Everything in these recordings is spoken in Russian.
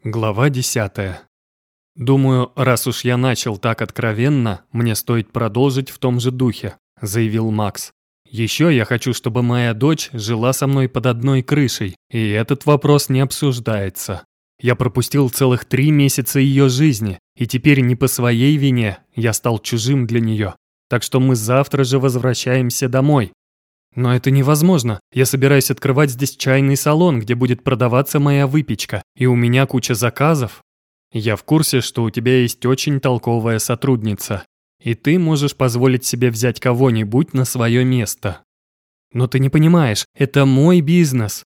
Глава 10. «Думаю, раз уж я начал так откровенно, мне стоит продолжить в том же духе», – заявил Макс. «Еще я хочу, чтобы моя дочь жила со мной под одной крышей, и этот вопрос не обсуждается. Я пропустил целых 3 месяца ее жизни, и теперь не по своей вине я стал чужим для нее. Так что мы завтра же возвращаемся домой». «Но это невозможно. Я собираюсь открывать здесь чайный салон, где будет продаваться моя выпечка, и у меня куча заказов». «Я в курсе, что у тебя есть очень толковая сотрудница, и ты можешь позволить себе взять кого-нибудь на свое место». «Но ты не понимаешь, это мой бизнес».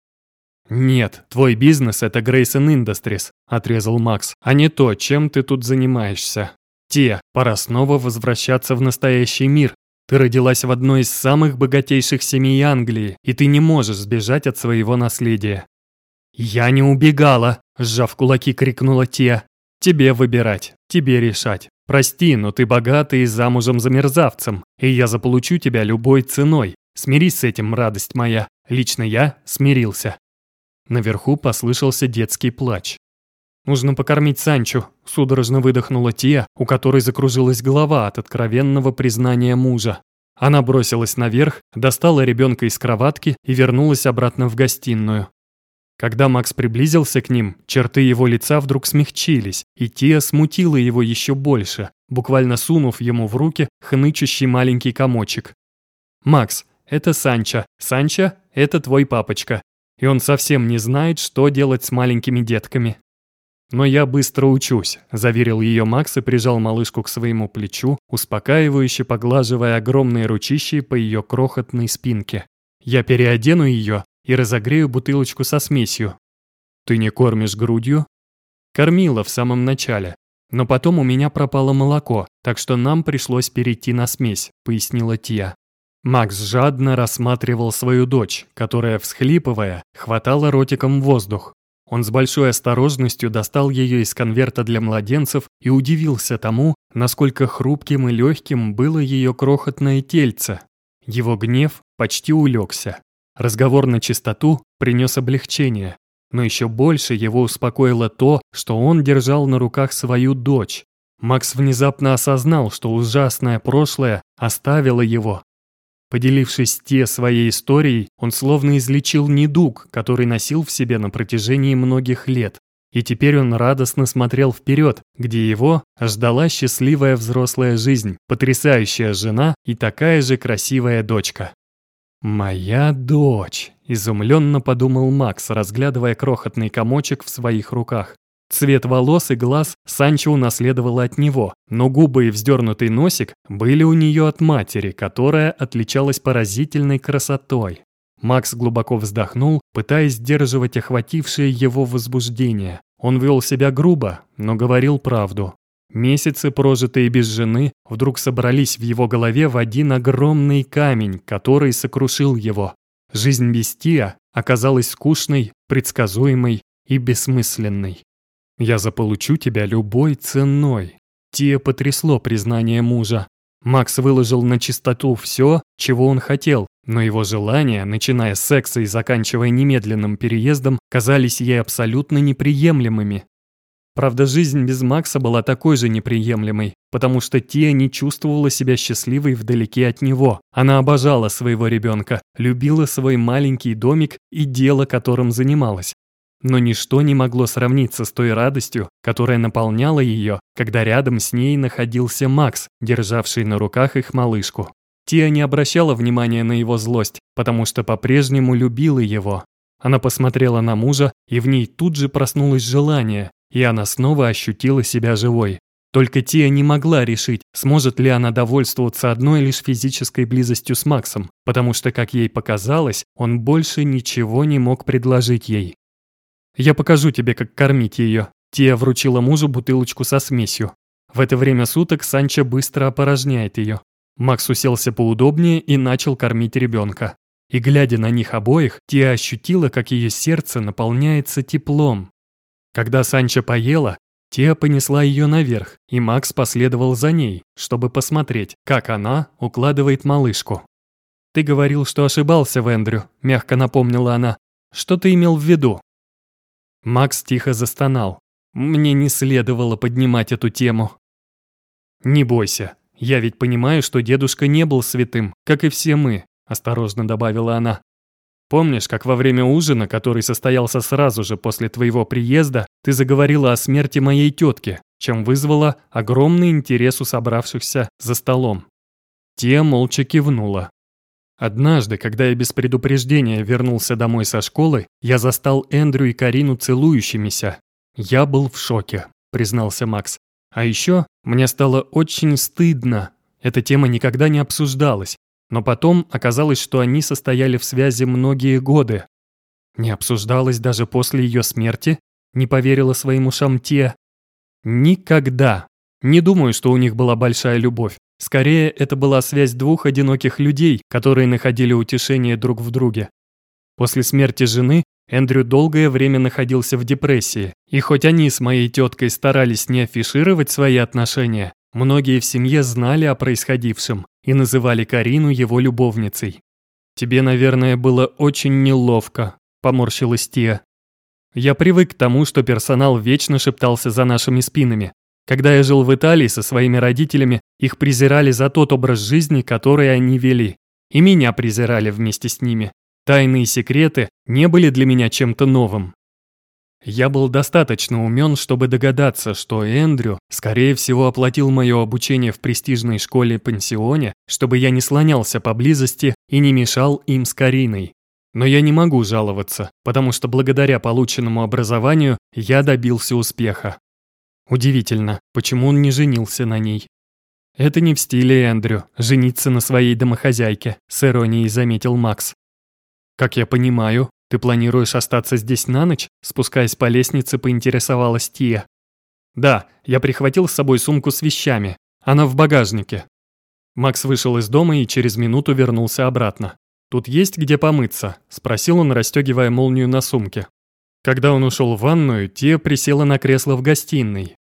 «Нет, твой бизнес – это Grayson Industries», – отрезал Макс, «а не то, чем ты тут занимаешься. Пора снова возвращаться в настоящий мир. Ты родилась в одной из самых богатейших семей Англии, и ты не можешь сбежать от своего наследия». «Я не убегала!» – сжав кулаки, крикнула Тия. «Тебе выбирать, тебе решать. Прости, но ты богата и замужем за мерзавцем, и я заполучу тебя любой ценой. Смирись с этим, радость моя. Лично я смирился». Наверху послышался детский плач. «Нужно покормить Санчо», – судорожно выдохнула Тия, у которой закружилась голова от откровенного признания мужа. Она бросилась наверх, достала ребенка из кроватки и вернулась обратно в гостиную. Когда Макс приблизился к ним, черты его лица вдруг смягчились, и Тия смутила его еще больше, буквально сунув ему в руки хнычущий маленький комочек. «Макс, это Санчо. Санчо – это твой папочка. И он совсем не знает, что делать с маленькими детками». «Но я быстро учусь», – заверил ее Макс и прижал малышку к своему плечу, успокаивающе поглаживая огромные ручищи по ее крохотной спинке. «Я переодену ее и разогрею бутылочку со смесью». «Ты не кормишь грудью?» «Кормила в самом начале, но потом у меня пропало молоко, так что нам пришлось перейти на смесь», – пояснила Тия. Макс жадно рассматривал свою дочь, которая, всхлипывая, хватала ротиком воздух. Он с большой осторожностью достал ее из конверта для младенцев и удивился тому, насколько хрупким и легким было ее крохотное тельце. Его гнев почти улегся. Разговор на чистоту принес облегчение, но еще больше его успокоило то, что он держал на руках свою дочь. Макс внезапно осознал, что ужасное прошлое оставило его. Поделившись своей историей, он словно излечил недуг, который носил в себе на протяжении многих лет. И теперь он радостно смотрел вперед, где его ждала счастливая взрослая жизнь, потрясающая жена и такая же красивая дочка. «Моя дочь», – изумленно подумал Макс, разглядывая крохотный комочек в своих руках. Цвет волос и глаз Санчо унаследовала от него, но губы и вздернутый носик были у нее от матери, которая отличалась поразительной красотой. Макс глубоко вздохнул, пытаясь сдерживать охватившее его возбуждение. Он вел себя грубо, но говорил правду. Месяцы, прожитые без жены, вдруг собрались в его голове в один огромный камень, который сокрушил его. Жизнь без Тия оказалась скучной, предсказуемой и бессмысленной. «Я заполучу тебя любой ценой». Тия потрясло признание мужа. Макс выложил на чистоту все, чего он хотел, но его желания, начиная с секса и заканчивая немедленным переездом, казались ей абсолютно неприемлемыми. Правда, жизнь без Макса была такой же неприемлемой, потому что Тия не чувствовала себя счастливой вдалеке от него. Она обожала своего ребенка, любила свой маленький домик и дело, которым занималась. Но ничто не могло сравниться с той радостью, которая наполняла ее, когда рядом с ней находился Макс, державший на руках их малышку. Тия не обращала внимания на его злость, потому что по-прежнему любила его. Она посмотрела на мужа, и в ней тут же проснулось желание, и она снова ощутила себя живой. Только Тия не могла решить, сможет ли она довольствоваться одной лишь физической близостью с Максом, потому что, как ей показалось, он больше ничего не мог предложить ей. «Я покажу тебе, как кормить ее». Тия вручила мужу бутылочку со смесью. В это время суток Санчо быстро опорожняет ее. Макс уселся поудобнее и начал кормить ребенка. И глядя на них обоих, Тия ощутила, как ее сердце наполняется теплом. Когда Санчо поела, Тия понесла ее наверх, и Макс последовал за ней, чтобы посмотреть, как она укладывает малышку. «Ты говорил, что ошибался в Эндрю», – мягко напомнила она. «Что ты имел в виду?» Макс тихо застонал. Мне не следовало поднимать эту тему. Не бойся, я ведь понимаю, что дедушка не был святым, как и все мы, осторожно добавила она. Помнишь, как во время ужина, который состоялся сразу же после твоего приезда, ты заговорила о смерти моей тетки, чем вызвала огромный интерес у собравшихся за столом? Тия молча кивнула. Однажды, когда я без предупреждения вернулся домой со школы, я застал Эндрю и Карину целующимися. Я был в шоке, признался Макс. А еще мне стало очень стыдно. Эта тема никогда не обсуждалась. Но потом оказалось, что они состояли в связи многие годы. Не обсуждалось даже после ее смерти? Не поверила своим ушам Тия. Никогда. Не думаю, что у них была большая любовь. Скорее, это была связь двух одиноких людей, которые находили утешение друг в друге. После смерти жены Эндрю долгое время находился в депрессии, и хоть они с моей теткой старались не афишировать свои отношения, многие в семье знали о происходившем и называли Карину его любовницей. «Тебе, наверное, было очень неловко», – поморщилась Тия. «Я привык к тому, что персонал вечно шептался за нашими спинами. Когда я жил в Италии со своими родителями, их презирали за тот образ жизни, который они вели. И меня презирали вместе с ними. Тайные секреты не были для меня чем-то новым. Я был достаточно умен, чтобы догадаться, что Эндрю, скорее всего, оплатил мое обучение в престижной школе-пансионе, чтобы я не слонялся поблизости и не мешал им с Кариной. Но я не могу жаловаться, потому что благодаря полученному образованию я добился успеха. Удивительно, почему он не женился на ней. «Это не в стиле Эндрю, жениться на своей домохозяйке», с иронией заметил Макс. «Как я понимаю, ты планируешь остаться здесь на ночь?» Спускаясь по лестнице, поинтересовалась Тия. «Да, я прихватил с собой сумку с вещами. Она в багажнике». Макс вышел из дома и через минуту вернулся обратно. «Тут есть где помыться?» – спросил он, расстегивая молнию на сумке. Когда он ушел в ванную, Тия присела на кресло в гостиной.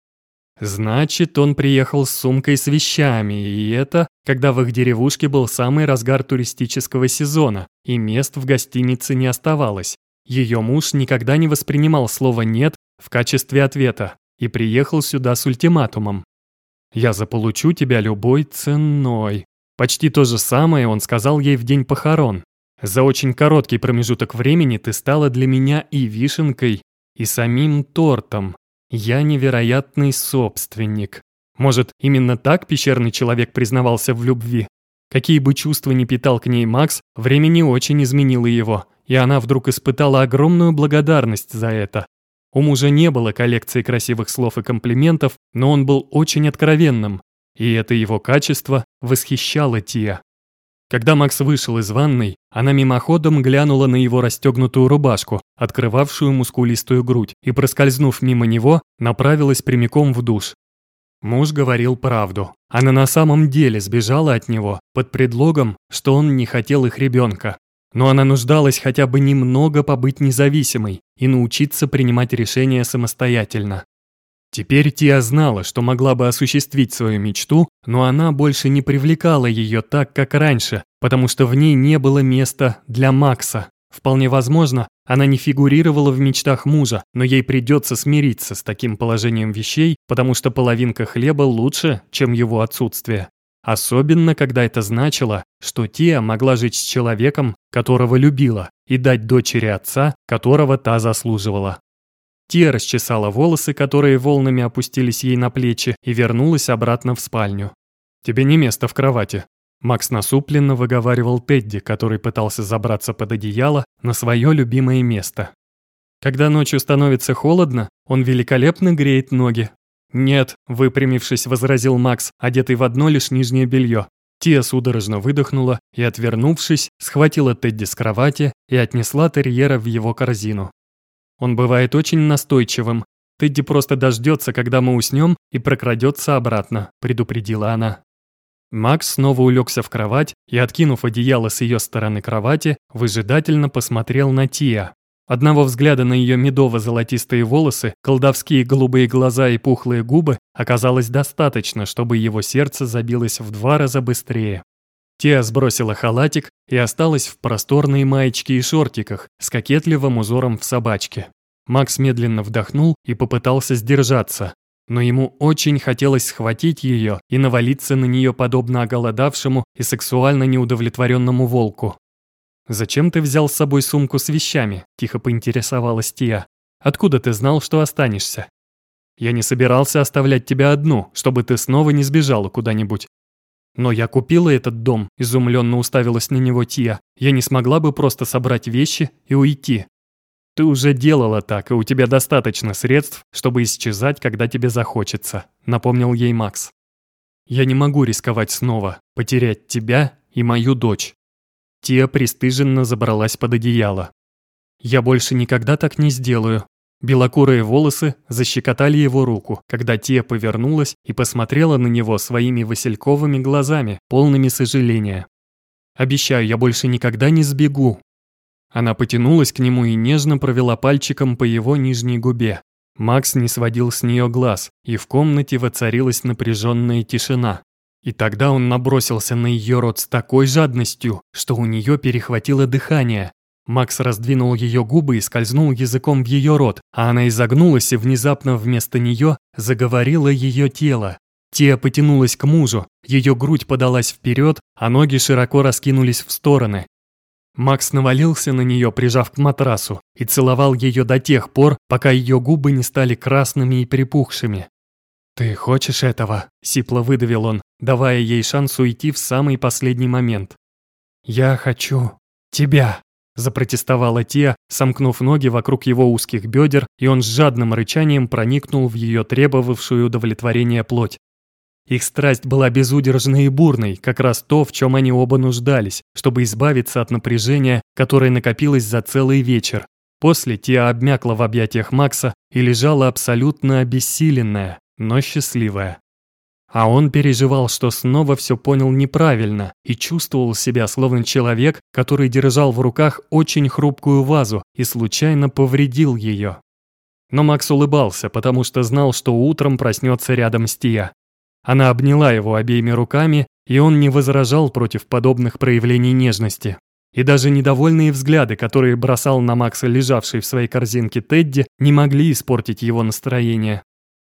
Значит, он приехал с сумкой с вещами, и это, когда в их деревушке был самый разгар туристического сезона, и мест в гостинице не оставалось. Ее муж никогда не воспринимал слово «нет» в качестве ответа и приехал сюда с ультиматумом. «Я заполучу тебя любой ценой». Почти то же самое он сказал ей в день похорон. «За очень короткий промежуток времени ты стала для меня и вишенкой, и самим тортом. Я невероятный собственник». Может, именно так пещерный человек признавался в любви? Какие бы чувства ни питал к ней Макс, время не очень изменило его, и она вдруг испытала огромную благодарность за это. У мужа не было коллекции красивых слов и комплиментов, но он был очень откровенным, и это его качество восхищало Тия. Когда Макс вышел из ванной, она мимоходом глянула на его расстегнутую рубашку, открывавшую мускулистую грудь, и, проскользнув мимо него, направилась прямиком в душ. Муж говорил правду. Она на самом деле сбежала от него под предлогом, что он не хотел их ребенка. Но она нуждалась хотя бы немного побыть независимой и научиться принимать решения самостоятельно. Теперь Тия знала, что могла бы осуществить свою мечту, но она больше не привлекала ее так, как раньше, потому что в ней не было места для Макса. Вполне возможно, она не фигурировала в мечтах мужа, но ей придется смириться с таким положением вещей, потому что половинка хлеба лучше, чем его отсутствие. Особенно, когда это значило, что Тия могла жить с человеком, которого любила, и дать дочери отца, которого та заслуживала. Тия расчесала волосы, которые волнами опустились ей на плечи, и вернулась обратно в спальню. «Тебе не место в кровати», — Макс насупленно выговаривал Тедди, который пытался забраться под одеяло на свое любимое место. Когда ночью становится холодно, он великолепно греет ноги. «Нет», — выпрямившись, возразил Макс, одетый в одно лишь нижнее белье. Тия судорожно выдохнула и, отвернувшись, схватила Тедди с кровати и отнесла терьера в его корзину. «Он бывает очень настойчивым. Тедди просто дождется, когда мы уснем, и прокрадется обратно», — предупредила она. Макс снова улегся в кровать и, откинув одеяло с ее стороны кровати, выжидательно посмотрел на Тия. Одного взгляда на ее медово-золотистые волосы, колдовские голубые глаза и пухлые губы оказалось достаточно, чтобы его сердце забилось в 2 раза быстрее. Тия сбросила халатик и осталась в просторной маечке и шортиках с кокетливым узором в собачке. Макс медленно вдохнул и попытался сдержаться. Но ему очень хотелось схватить ее и навалиться на нее подобно оголодавшему и сексуально неудовлетворенному волку. «Зачем ты взял с собой сумку с вещами?» – тихо поинтересовалась Тия. «Откуда ты знал, что останешься?» «Я не собирался оставлять тебя одну, чтобы ты снова не сбежала куда-нибудь». «Но я купила этот дом», – изумленно уставилась на него Тия. «Я не смогла бы просто собрать вещи и уйти». «Ты уже делала так, и у тебя достаточно средств, чтобы исчезать, когда тебе захочется», – напомнил ей Макс. «Я не могу рисковать снова, потерять тебя и мою дочь». Тия пристыженно забралась под одеяло. «Я больше никогда так не сделаю». Белокурые волосы защекотали его руку, когда Тия повернулась и посмотрела на него своими васильковыми глазами, полными сожаления. «Обещаю, я больше никогда не сбегу». Она потянулась к нему и нежно провела пальчиком по его нижней губе. Макс не сводил с нее глаз, и в комнате воцарилась напряженная тишина. И тогда он набросился на ее рот с такой жадностью, что у нее перехватило дыхание. Макс раздвинул ее губы и скользнул языком в ее рот, а она изогнулась, и внезапно вместо нее заговорило ее тело. Тия потянулась к мужу, ее грудь подалась вперед, а ноги широко раскинулись в стороны. Макс навалился на нее, прижав к матрасу, и целовал ее до тех пор, пока ее губы не стали красными и припухшими. «Ты хочешь этого?» – сипло выдавил он, давая ей шанс уйти в самый последний момент. «Я хочу тебя», – запротестовала Тия, сомкнув ноги вокруг его узких бедер, и он с жадным рычанием проникнул в ее требовавшую удовлетворения плоть. Их страсть была безудержной и бурной, как раз то, в чем они оба нуждались, чтобы избавиться от напряжения, которое накопилось за целый вечер. После Тия обмякла в объятиях Макса и лежала абсолютно обессиленная, но счастливая. А он переживал, что снова все понял неправильно и чувствовал себя словно человек, который держал в руках очень хрупкую вазу и случайно повредил ее. Но Макс улыбался, потому что знал, что утром проснется рядом с Тия. Она обняла его обеими руками, и он не возражал против подобных проявлений нежности. И даже недовольные взгляды, которые бросал на Макса лежавший в своей корзинке Тедди, не могли испортить его настроение.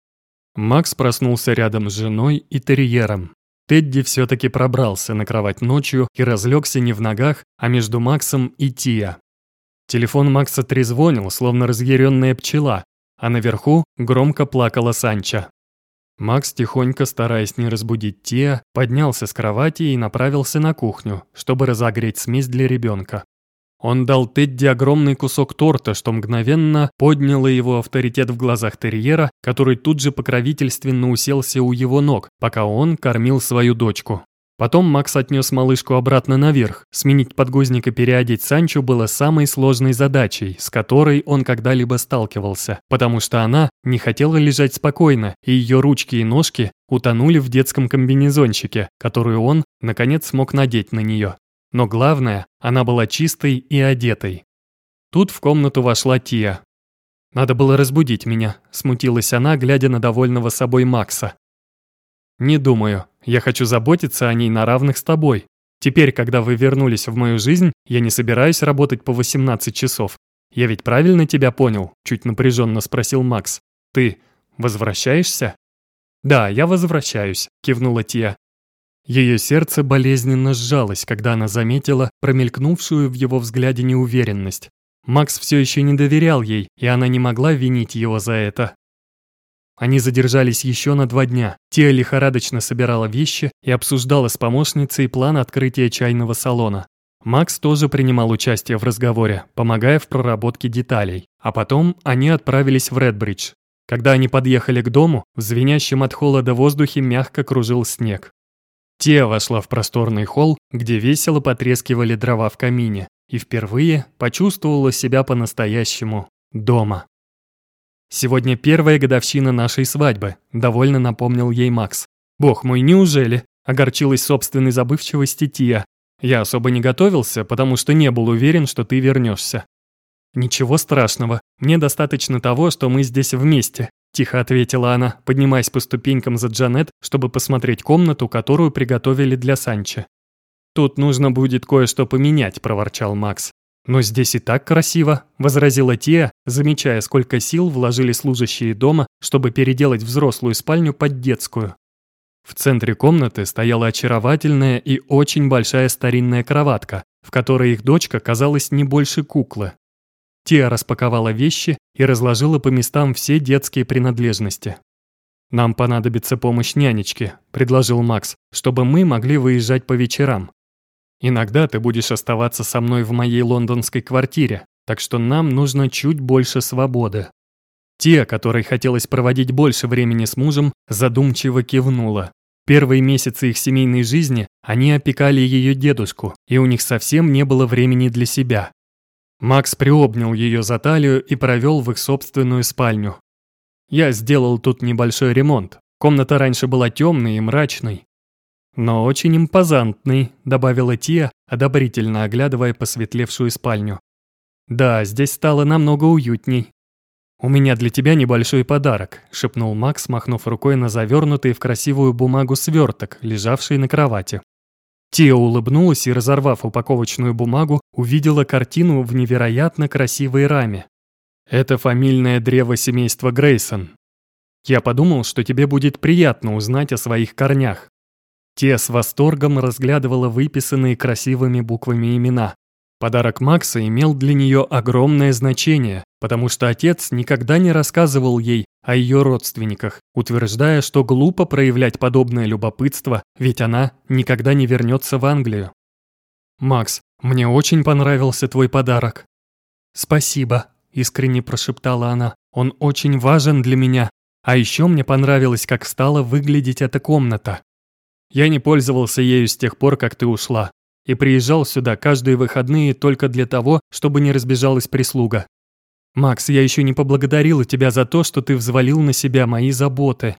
Макс проснулся рядом с женой и терьером. Тедди все-таки пробрался на кровать ночью и разлегся не в ногах, а между Максом и Тия. Телефон Макса трезвонил, словно разъяренная пчела, а наверху громко плакала Санча. Макс, тихонько, стараясь не разбудить Тия, поднялся с кровати и направился на кухню, чтобы разогреть смесь для ребенка. Он дал Тедди огромный кусок торта, что мгновенно подняло его авторитет в глазах терьера, который тут же покровительственно уселся у его ног, пока он кормил свою дочку. Потом Макс отнес малышку обратно наверх. Сменить подгузник и переодеть Санчу было самой сложной задачей, с которой он когда-либо сталкивался, потому что она не хотела лежать спокойно, и ее ручки и ножки утонули в детском комбинезончике, который он, наконец, смог надеть на нее. Но главное, она была чистой и одетой. Тут в комнату вошла Тия. «Надо было разбудить меня», – смутилась она, глядя на довольного собой Макса. «Не думаю. Я хочу заботиться о ней на равных с тобой. Теперь, когда вы вернулись в мою жизнь, я не собираюсь работать по 18 часов. Я ведь правильно тебя понял?» – чуть напряженно спросил Макс. «Ты возвращаешься?» «Да, я возвращаюсь», – кивнула Тия. Ее сердце болезненно сжалось, когда она заметила промелькнувшую в его взгляде неуверенность. Макс все еще не доверял ей, и она не могла винить его за это. Они задержались еще на 2 дня. Тия лихорадочно собирала вещи и обсуждала с помощницей план открытия чайного салона. Макс тоже принимал участие в разговоре, помогая в проработке деталей. А потом они отправились в Редбридж. Когда они подъехали к дому, в звенящем от холода воздухе мягко кружил снег. Тия вошла в просторный холл, где весело потрескивали дрова в камине, и впервые почувствовала себя по-настоящему дома. «Сегодня 1-я годовщина нашей свадьбы», – довольно напомнил ей Макс. «Бог мой, неужели?» – огорчилась собственной забывчивости Тия. «Я особо не готовился, потому что не был уверен, что ты вернешься». «Ничего страшного, мне достаточно того, что мы здесь вместе», – тихо ответила она, поднимаясь по ступенькам за Джанет, чтобы посмотреть комнату, которую приготовили для Санчи. «Тут нужно будет кое-что поменять», – проворчал Макс. «Но здесь и так красиво», – возразила Тия, замечая, сколько сил вложили служащие дома, чтобы переделать взрослую спальню под детскую. В центре комнаты стояла очаровательная и очень большая старинная кроватка, в которой их дочка казалась не больше куклы. Тия распаковала вещи и разложила по местам все детские принадлежности. «Нам понадобится помощь нянечки», – предложил Макс, «чтобы мы могли выезжать по вечерам. Иногда ты будешь оставаться со мной в моей лондонской квартире, так что нам нужно чуть больше свободы». Тия, которой хотелось проводить больше времени с мужем, задумчиво кивнула. Первые месяцы их семейной жизни они опекали ее дедушку, и у них совсем не было времени для себя. Макс приобнял ее за талию и провел в их собственную спальню. «Я сделал тут небольшой ремонт. Комната раньше была темной и мрачной. Но очень импозантный», – добавила Тия, одобрительно оглядывая посветлевшую спальню. «Да, здесь стало намного уютней». «У меня для тебя небольшой подарок», – шепнул Макс, махнув рукой на завернутый в красивую бумагу сверток, лежавший на кровати. Тия улыбнулась и, разорвав упаковочную бумагу, увидела картину в невероятно красивой раме. «Это фамильное древо семейства Грейсон. Я подумал, что тебе будет приятно узнать о своих корнях». Тия с восторгом разглядывала выписанные красивыми буквами имена. Подарок Макса имел для нее огромное значение, потому что отец никогда не рассказывал ей о ее родственниках, утверждая, что глупо проявлять подобное любопытство, ведь она никогда не вернется в Англию. «Макс, мне очень понравился твой подарок». «Спасибо», – искренне прошептала она. «Он очень важен для меня. А еще мне понравилось, как стала выглядеть эта комната. Я не пользовался ею с тех пор, как ты ушла, и приезжал сюда каждые выходные только для того, чтобы не разбежалась прислуга. Макс, я еще не поблагодарила тебя за то, что ты взвалил на себя мои заботы.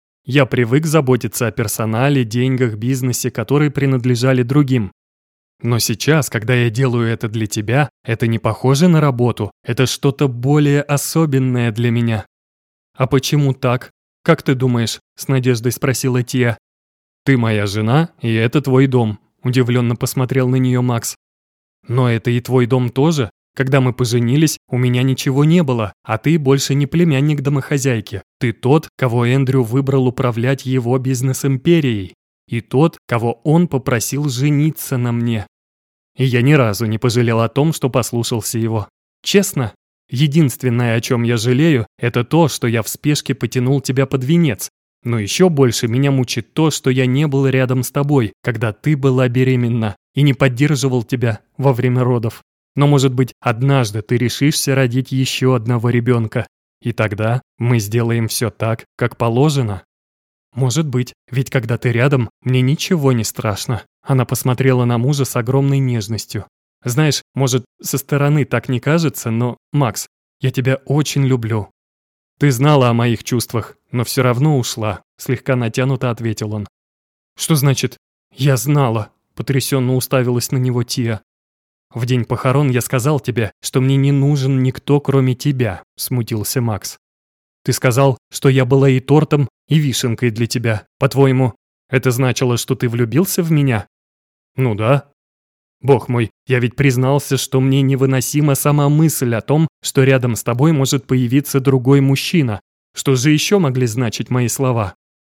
Я привык заботиться о персонале, деньгах, бизнесе, которые принадлежали другим. Но сейчас, когда я делаю это для тебя, это не похоже на работу, это что-то более особенное для меня». «А почему так? Как ты думаешь?» – с надеждой спросила Тия. «Ты моя жена, и это твой дом», – удивленно посмотрел на нее Макс. «Но это и твой дом тоже. Когда мы поженились, у меня ничего не было, а ты больше не племянник домохозяйки. Ты тот, кого Эндрю выбрал управлять его бизнес-империей. И тот, кого он попросил жениться на мне. И я ни разу не пожалел о том, что послушался его. Честно, единственное, о чем я жалею, это то, что я в спешке потянул тебя под венец. Но еще больше меня мучит то, что я не был рядом с тобой, когда ты была беременна, и не поддерживал тебя во время родов. Но, может быть, однажды ты решишься родить еще одного ребенка, и тогда мы сделаем все так, как положено». «Может быть, ведь когда ты рядом, мне ничего не страшно». Она посмотрела на мужа с огромной нежностью. «Знаешь, может, со стороны так не кажется, но, Макс, я тебя очень люблю». «Ты знала о моих чувствах, но все равно ушла», – слегка натянуто ответил он. «Что значит «я знала»?» – потрясенно уставилась на него Тия. «В день похорон я сказал тебе, что мне не нужен никто, кроме тебя», – смутился Макс. «Ты сказал, что я была и тортом, и вишенкой для тебя. По-твоему, это значило, что ты влюбился в меня?» «Ну да». «Бог мой, я ведь признался, что мне невыносима сама мысль о том, что рядом с тобой может появиться другой мужчина. Что же еще могли значить мои слова?»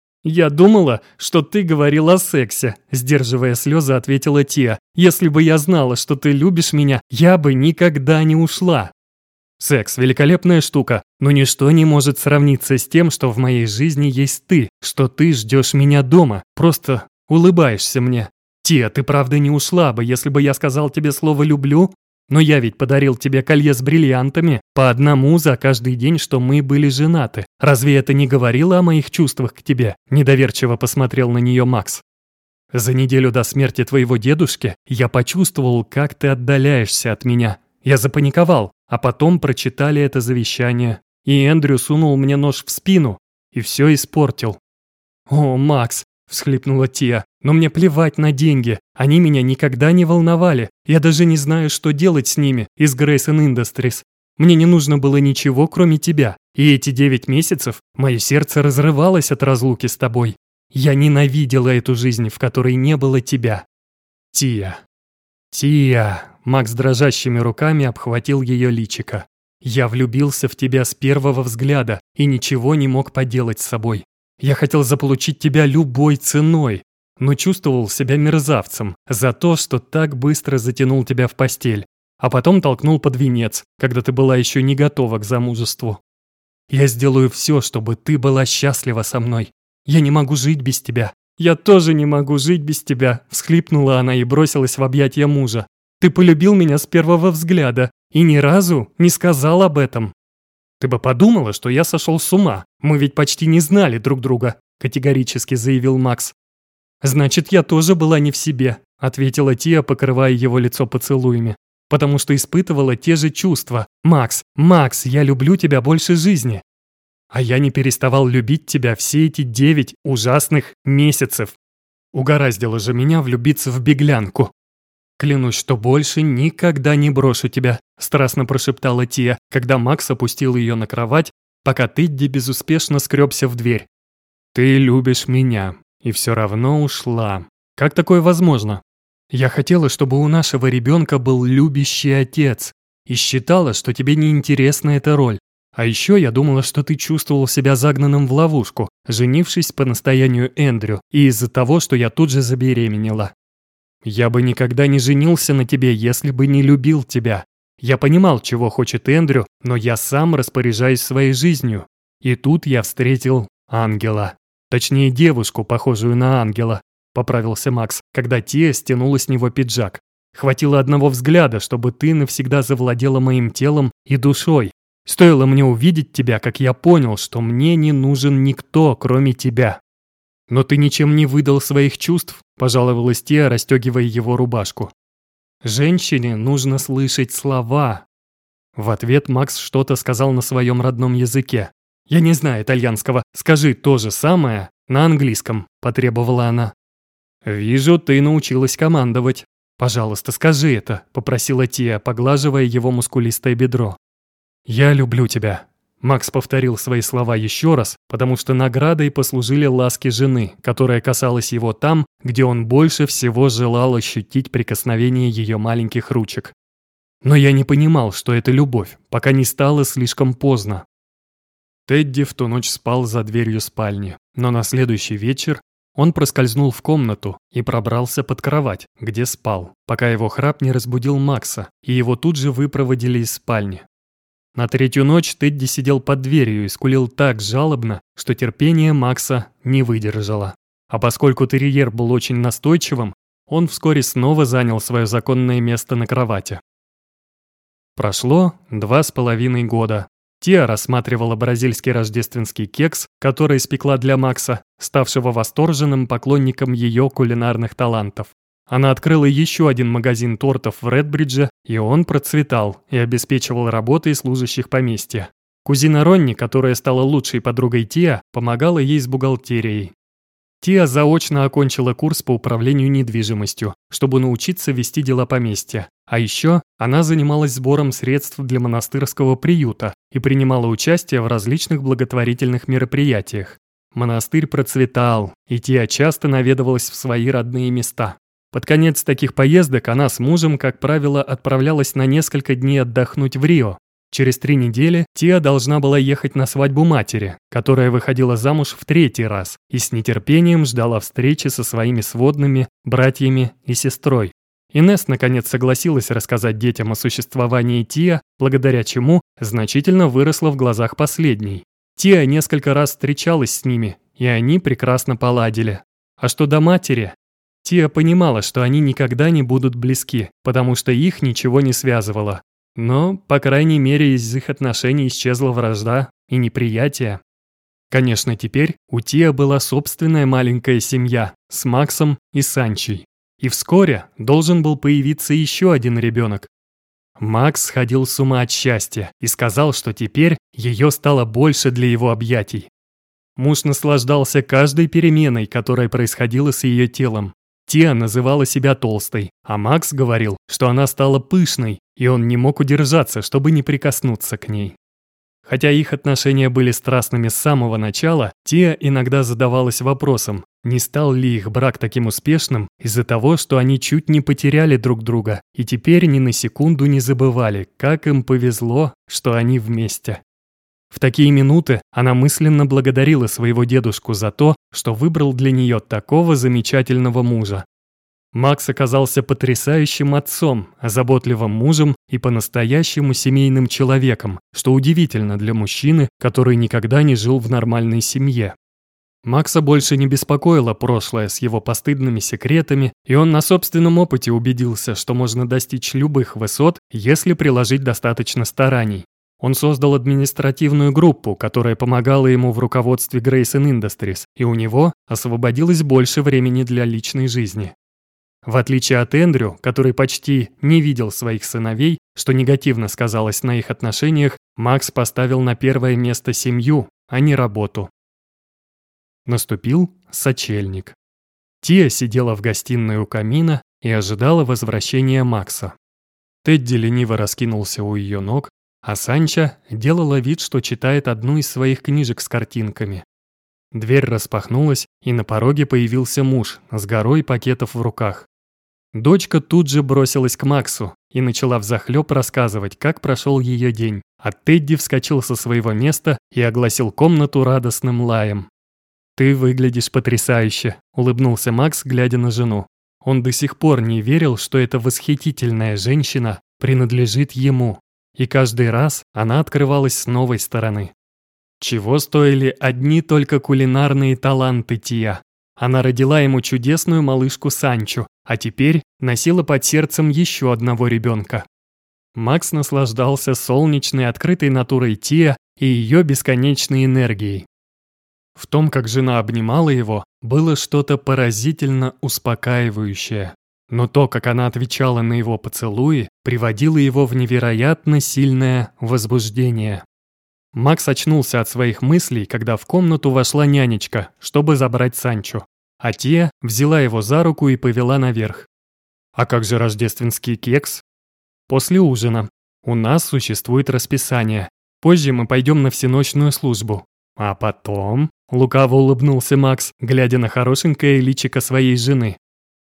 «Я думала, что ты говорил о сексе», – сдерживая слезы, ответила Тия. «Если бы я знала, что ты любишь меня, я бы никогда не ушла». «Секс – великолепная штука, но ничто не может сравниться с тем, что в моей жизни есть ты, что ты ждешь меня дома, просто улыбаешься мне. Тия, ты правда не ушла бы, если бы я сказал тебе слово «люблю»? Но я ведь подарил тебе колье с бриллиантами, по одному за каждый день, что мы были женаты. Разве это не говорило о моих чувствах к тебе?» Недоверчиво посмотрел на нее Макс. «За неделю до смерти твоего дедушки я почувствовал, как ты отдаляешься от меня. Я запаниковал, а потом прочитали это завещание. И Эндрю сунул мне нож в спину и все испортил». «О, Макс!» – всхлипнула Тия. «Но мне плевать на деньги. Они меня никогда не волновали. Я даже не знаю, что делать с ними из Grayson Industries. Мне не нужно было ничего, кроме тебя. И эти 9 месяцев мое сердце разрывалось от разлуки с тобой. Я ненавидела эту жизнь, в которой не было тебя. Тия». «Тия!» – Макс дрожащими руками обхватил ее личико. «Я влюбился в тебя с первого взгляда и ничего не мог поделать с собой. Я хотел заполучить тебя любой ценой, но чувствовал себя мерзавцем за то, что так быстро затянул тебя в постель, а потом толкнул под венец, когда ты была еще не готова к замужеству. Я сделаю все, чтобы ты была счастлива со мной. Я не могу жить без тебя. Я тоже не могу жить без тебя», – всхлипнула она и бросилась в объятия мужа. «Ты полюбил меня с первого взгляда и ни разу не сказал об этом». «Ты бы подумала, что я сошел с ума. Мы ведь почти не знали друг друга», – категорически заявил Макс. «Значит, я тоже была не в себе», – ответила Тия, покрывая его лицо поцелуями. «Потому что испытывала те же чувства. Макс, я люблю тебя больше жизни. А я не переставал любить тебя все эти 9 ужасных месяцев. Угораздило же меня влюбиться в беглянку. Клянусь, что больше никогда не брошу тебя», – страстно прошептала Тия, когда Макс опустил ее на кровать, пока Тедди безуспешно скребся в дверь. «Ты любишь меня, и все равно ушла. Как такое возможно? Я хотела, чтобы у нашего ребенка был любящий отец, и считала, что тебе не интересна эта роль. А еще я думала, что ты чувствовал себя загнанным в ловушку, женившись по настоянию Эндрю, и из-за того, что я тут же забеременела. Я бы никогда не женился на тебе, если бы не любил тебя. Я понимал, чего хочет Эндрю, но я сам распоряжаюсь своей жизнью. И тут я встретил ангела. Точнее, девушку, похожую на ангела», – поправился Макс, когда Тия стянула с него пиджак. «Хватило одного взгляда, чтобы ты навсегда завладела моим телом и душой. Стоило мне увидеть тебя, как я понял, что мне не нужен никто, кроме тебя». «Но ты ничем не выдал своих чувств», – пожаловалась Тия, расстегивая его рубашку. «Женщине нужно слышать слова». В ответ Макс что-то сказал на своем родном языке. «Я не знаю итальянского. Скажи то же самое на английском», – потребовала она. «Вижу, ты научилась командовать. Пожалуйста, скажи это», – попросила Тия, поглаживая его мускулистое бедро. «Я люблю тебя». Макс повторил свои слова еще раз, потому что наградой послужили ласки жены, которая касалась его там, где он больше всего желал ощутить прикосновение ее маленьких ручек. Но я не понимал, что это любовь, пока не стало слишком поздно. Тедди в ту ночь спал за дверью спальни, но на следующий вечер он проскользнул в комнату и пробрался под кровать, где спал, пока его храп не разбудил Макса, и его тут же выпроводили из спальни. На третью ночь Тедди сидел под дверью и скулил так жалобно, что терпение Макса не выдержало. А поскольку терьер был очень настойчивым, он вскоре снова занял свое законное место на кровати. Прошло 2,5 года. Тия рассматривала бразильский рождественский кекс, который испекла для Макса, ставшего восторженным поклонником ее кулинарных талантов. Она открыла еще один магазин тортов в Редбридже, и он процветал и обеспечивал работой служащих поместья. Кузина Ронни, которая стала лучшей подругой Тия, помогала ей с бухгалтерией. Тия заочно окончила курс по управлению недвижимостью, чтобы научиться вести дела поместья. А еще она занималась сбором средств для монастырского приюта и принимала участие в различных благотворительных мероприятиях. Монастырь процветал, и Тия часто наведывалась в свои родные места. Под конец таких поездок она с мужем, как правило, отправлялась на несколько дней отдохнуть в Рио. Через 3 недели Тия должна была ехать на свадьбу матери, которая выходила замуж в 3-й раз и с нетерпением ждала встречи со своими сводными, братьями и сестрой. Инесс наконец согласилась рассказать детям о существовании Тия, благодаря чему значительно выросла в глазах последней. Тия несколько раз встречалась с ними, и они прекрасно поладили. А что до матери? Тия понимала, что они никогда не будут близки, потому что их ничего не связывало. Но, по крайней мере, из их отношений исчезла вражда и неприятие. Конечно, теперь у Тия была собственная маленькая семья с Максом и Санчей. И вскоре должен был появиться еще один ребенок. Макс сходил с ума от счастья и сказал, что теперь ее стало больше для его объятий. Муж наслаждался каждой переменой, которая происходила с ее телом. Тия называла себя толстой, а Макс говорил, что она стала пышной, и он не мог удержаться, чтобы не прикоснуться к ней. Хотя их отношения были страстными с самого начала, Тия иногда задавалась вопросом, Не стал ли их брак таким успешным из-за того, что они чуть не потеряли друг друга и теперь ни на секунду не забывали, как им повезло, что они вместе. В такие минуты она мысленно благодарила своего дедушку за то, что выбрал для нее такого замечательного мужа. Макс оказался потрясающим отцом, заботливым мужем и по-настоящему семейным человеком, что удивительно для мужчины, который никогда не жил в нормальной семье. Макса больше не беспокоило прошлое с его постыдными секретами, и он на собственном опыте убедился, что можно достичь любых высот, если приложить достаточно стараний. Он создал административную группу, которая помогала ему в руководстве Grayson Industries, и у него освободилось больше времени для личной жизни. В отличие от Эндрю, который почти не видел своих сыновей, что негативно сказалось на их отношениях, Макс поставил на первое место семью, а не работу. Наступил сочельник. Тия сидела в гостиной у камина и ожидала возвращения Макса. Тедди лениво раскинулся у ее ног, а Санча делала вид, что читает одну из своих книжек с картинками. Дверь распахнулась, и на пороге появился муж с горой пакетов в руках. Дочка тут же бросилась к Максу и начала взахлёб рассказывать, как прошел ее день, а Тедди вскочил со своего места и огласил комнату радостным лаем. «Ты выглядишь потрясающе», — улыбнулся Макс, глядя на жену. Он до сих пор не верил, что эта восхитительная женщина принадлежит ему, и каждый раз она открывалась с новой стороны. Чего стоили одни только кулинарные таланты Тия? Она родила ему чудесную малышку Санчу, а теперь носила под сердцем еще одного ребенка. Макс наслаждался солнечной, открытой натурой Тия и ее бесконечной энергией. В том, как жена обнимала его, было что-то поразительно успокаивающее. Но то, как она отвечала на его поцелуи, приводило его в невероятно сильное возбуждение. Макс очнулся от своих мыслей, когда в комнату вошла нянечка, чтобы забрать Санчо. А Тия взяла его за руку и повела наверх. «А как же рождественский кекс?» «После ужина. У нас существует расписание. Позже мы пойдем на всеночную службу. А потом...» — лукаво улыбнулся Макс, глядя на хорошенькое личико своей жены.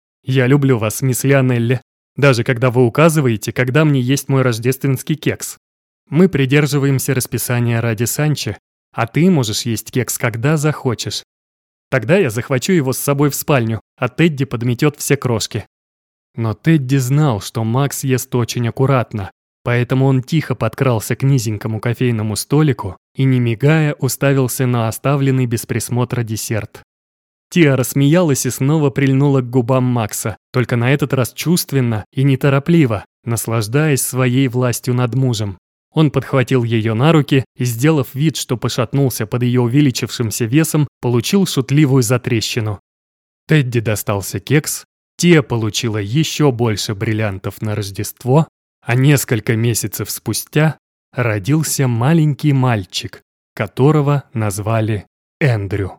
«Я люблю вас, мисс Лионелли, даже когда вы указываете, когда мне есть мой рождественский кекс. Мы придерживаемся расписания ради Санчо, а ты можешь есть кекс, когда захочешь. Тогда я захвачу его с собой в спальню, а Тедди подметет все крошки». Но Тедди знал, что Макс ест очень аккуратно, поэтому он тихо подкрался к низенькому кофейному столику и, не мигая, уставился на оставленный без присмотра десерт. Тия рассмеялась и снова прильнула к губам Макса, только на этот раз чувственно и неторопливо, наслаждаясь своей властью над мужем. Он подхватил ее на руки и, сделав вид, что пошатнулся под ее увеличившимся весом, получил шутливую затрещину. Тедди достался кекс, Тия получила еще больше бриллиантов на Рождество, а несколько месяцев спустя родился маленький мальчик, которого назвали Эндрю.